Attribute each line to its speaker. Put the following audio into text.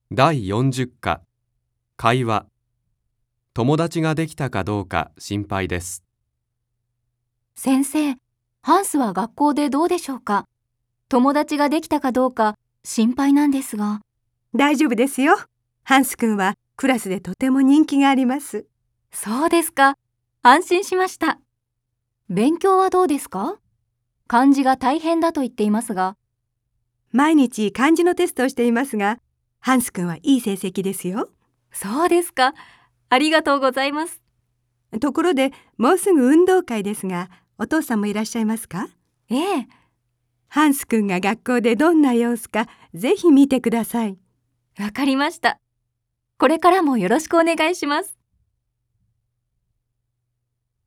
Speaker 1: 第40課、会話。友達ができたかどうか心配です。
Speaker 2: 先生、ハンスは学校でどうでしょうか？友達ができたかどうか心配なんですが。
Speaker 3: 大丈夫ですよ。ハンス君はクラスでとても人気があります。
Speaker 2: そうですか。安心しました。勉強はどうですか？漢字が大変だと言っていますが。
Speaker 3: 毎日漢字のテストをしていますが、ハンス君はいい成績ですよ。
Speaker 2: そうですか。ありがとうございます。
Speaker 3: ところで、もうすぐ運動会ですが、お父さんもいらっしゃいますか？
Speaker 2: ええ。
Speaker 3: ハンス君が学校でどんな様子か、ぜひ見てください。
Speaker 2: わかりました。これからもよろしくお願いします。